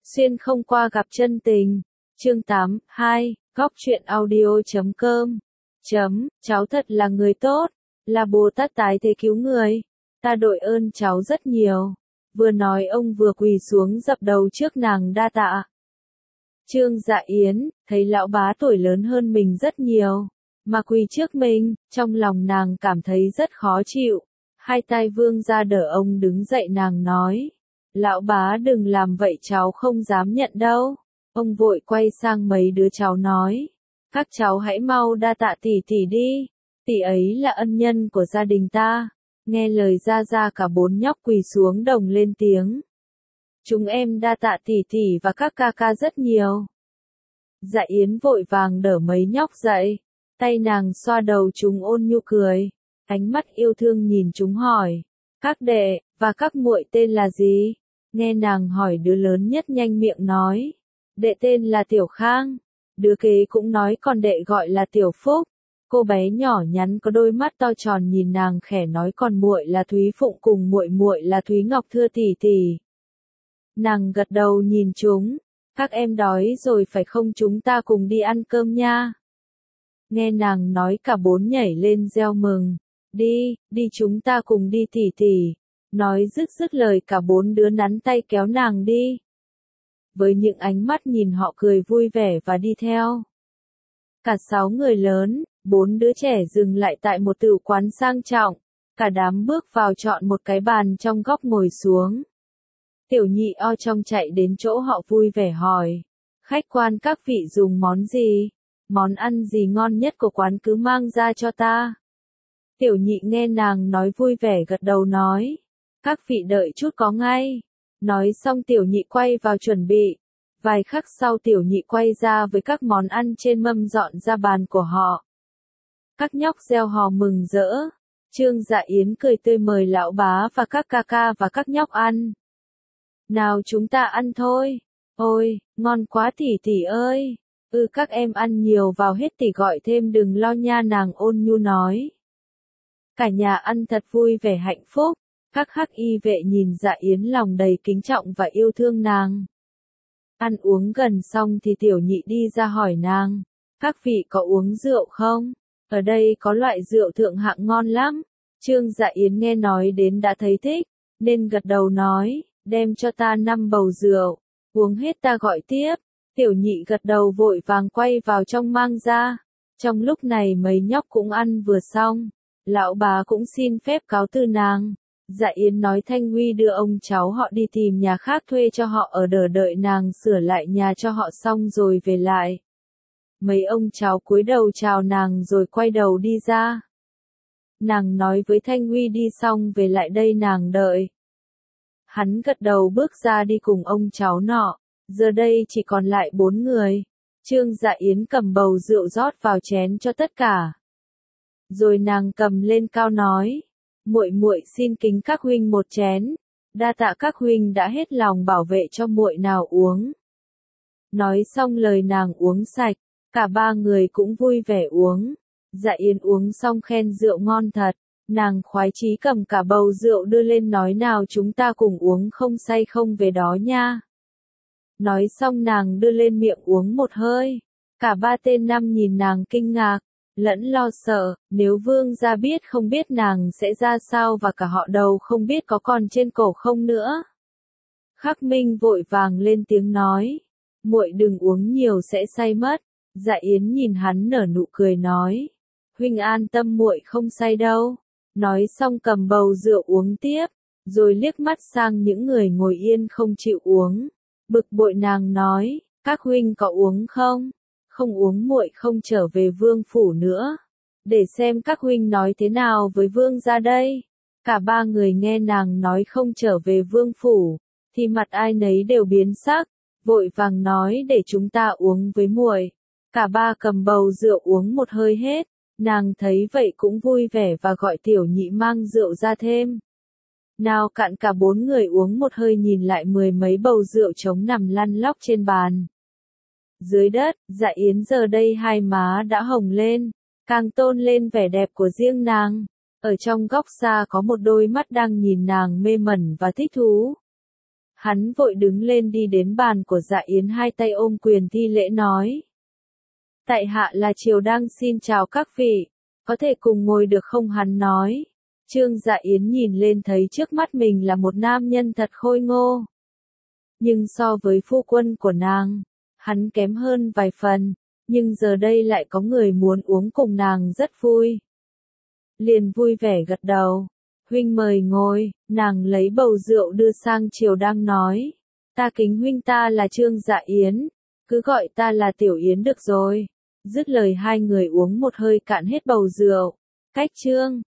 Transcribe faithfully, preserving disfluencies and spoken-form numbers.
Xuyên không qua gặp chân tình. Chương tám, hai, góc truyện audio chấm com. Chấm, cháu thật là người tốt, là Bồ Tát tái thế cứu người. Ta đội ơn cháu rất nhiều. Vừa nói ông vừa quỳ xuống dập đầu trước nàng đa tạ. Trương Dạ Yến, thấy lão bá tuổi lớn hơn mình rất nhiều, mà quỳ trước mình, trong lòng nàng cảm thấy rất khó chịu. Hai tay vương ra đỡ ông đứng dậy, nàng nói. Lão bá đừng làm vậy, cháu không dám nhận đâu. Ông vội quay sang mấy đứa cháu nói. Các cháu hãy mau đa tạ tỷ tỷ đi. Tỷ ấy là ân nhân của gia đình ta. Nghe lời ra ra cả bốn nhóc quỳ xuống đồng lên tiếng. Chúng em đa tạ tỷ tỷ và các ca ca rất nhiều. Dạ Yến vội vàng đỡ mấy nhóc dậy. Tay nàng xoa đầu chúng ôn nhu cười. Ánh mắt yêu thương nhìn chúng hỏi. Các đệ, và các muội tên là gì? Nghe nàng hỏi, đứa lớn nhất nhanh miệng nói. Đệ tên là Tiểu Khang. Đứa kế cũng nói còn đệ gọi là Tiểu Phúc. Cô bé nhỏ nhắn có đôi mắt to tròn nhìn nàng khẽ nói, còn muội là Thúy Phụng, cùng muội muội là Thúy Ngọc, thưa tỷ tỷ. Nàng gật đầu nhìn chúng. Các em đói rồi phải không, chúng ta cùng đi ăn cơm nha. Nghe nàng nói cả bốn nhảy lên reo mừng. Đi, đi chúng ta cùng đi tỷ tỷ. Nói dứt dứt lời cả bốn đứa nắn tay kéo nàng đi. Với những ánh mắt nhìn họ cười vui vẻ và đi theo. Cả sáu người lớn, bốn đứa trẻ dừng lại tại một tử quán sang trọng. Cả đám bước vào chọn một cái bàn trong góc ngồi xuống. Tiểu nhị o trong chạy đến chỗ họ vui vẻ hỏi. Khách quan các vị dùng món gì? Món ăn gì ngon nhất của quán cứ mang ra cho ta. Tiểu nhị nghe nàng nói vui vẻ gật đầu nói. Các vị đợi chút có ngay. Nói xong tiểu nhị quay vào chuẩn bị. Vài khắc sau tiểu nhị quay ra với các món ăn trên mâm dọn ra bàn của họ. Các nhóc reo hò mừng rỡ. Trương Dạ Yến cười tươi mời lão bá và các ca ca và các nhóc ăn. Nào chúng ta ăn thôi. Ôi, ngon quá tỷ tỷ ơi. Ừ, các em ăn nhiều vào hết, tỷ gọi thêm đừng lo nha, nàng ôn nhu nói. Cả nhà ăn thật vui vẻ hạnh phúc. Các hắc y vệ nhìn Dạ Yến lòng đầy kính trọng và yêu thương nàng. Ăn uống gần xong thì tiểu nhị đi ra hỏi nàng. Các vị có uống rượu không? Ở đây có loại rượu thượng hạng ngon lắm. Trương Dạ Yến nghe nói đến đã thấy thích, nên gật đầu nói, đem cho ta năm bầu rượu. Uống hết ta gọi tiếp. Tiểu nhị gật đầu vội vàng quay vào trong mang ra. Trong lúc này mấy nhóc cũng ăn vừa xong. Lão bà cũng xin phép cáo từ nàng. Dạ Yến nói Thanh Huy đưa ông cháu họ đi tìm nhà khác thuê cho họ ở, đỡ đợi nàng sửa lại nhà cho họ xong rồi về lại. Mấy ông cháu cúi đầu chào nàng rồi quay đầu đi ra. Nàng nói với Thanh Huy đi xong về lại đây nàng đợi. Hắn gật đầu bước ra đi cùng ông cháu nọ. Giờ đây chỉ còn lại bốn người. Trương Dạ Yến cầm bầu rượu rót vào chén cho tất cả. Rồi nàng cầm lên cao nói. Muội muội xin kính các huynh một chén. Đa tạ các huynh đã hết lòng bảo vệ cho muội nào uống. Nói xong lời nàng uống sạch. Cả ba người cũng vui vẻ uống. Dạ Yến uống xong khen rượu ngon thật. Nàng khoái chí cầm cả bầu rượu đưa lên nói nào chúng ta cùng uống, không say không về đó nha. Nói xong nàng đưa lên miệng uống một hơi. Cả ba tên năm nhìn nàng kinh ngạc, lẫn lo sợ, nếu vương gia biết không biết nàng sẽ ra sao, và cả họ đầu không biết có còn trên cổ không nữa. Khắc Minh vội vàng lên tiếng nói, muội đừng uống nhiều sẽ say mất. Dạ Yến nhìn hắn nở nụ cười nói, huynh an tâm muội không say đâu. Nói xong cầm bầu rượu uống tiếp, rồi liếc mắt sang những người ngồi yên không chịu uống. Bực bội nàng nói, các huynh có uống không? Không uống muội không trở về vương phủ nữa. Để xem các huynh nói thế nào với vương gia đây. Cả ba người nghe nàng nói không trở về vương phủ, thì mặt ai nấy đều biến sắc, vội vàng nói để chúng ta uống với muội. Cả ba cầm bầu rượu uống một hơi hết. Nàng thấy vậy cũng vui vẻ và gọi tiểu nhị mang rượu ra thêm. Nào cạn cả bốn người uống một hơi, nhìn lại mười mấy bầu rượu trống nằm lăn lóc trên bàn. Dưới đất, Dạ Yến giờ đây hai má đã hồng lên, càng tôn lên vẻ đẹp của riêng nàng. Ở trong góc xa có một đôi mắt đang nhìn nàng mê mẩn và thích thú. Hắn vội đứng lên đi đến bàn của Dạ Yến, hai tay ôm quyền thi lễ nói. Tại hạ là Triều Đăng, xin chào các vị, có thể cùng ngồi được không? Hắn nói. Trương Dạ Yến nhìn lên thấy trước mắt mình là một nam nhân thật khôi ngô. Nhưng so với phu quân của nàng, hắn kém hơn vài phần, nhưng giờ đây lại có người muốn uống cùng nàng rất vui. Liền vui vẻ gật đầu. Huynh mời ngồi, nàng lấy bầu rượu đưa sang Triều Đăng nói. Ta kính huynh, ta là Trương Dạ Yến, cứ gọi ta là Tiểu Yến được rồi. Dứt lời hai người uống một hơi cạn hết bầu rượu. Cách Trương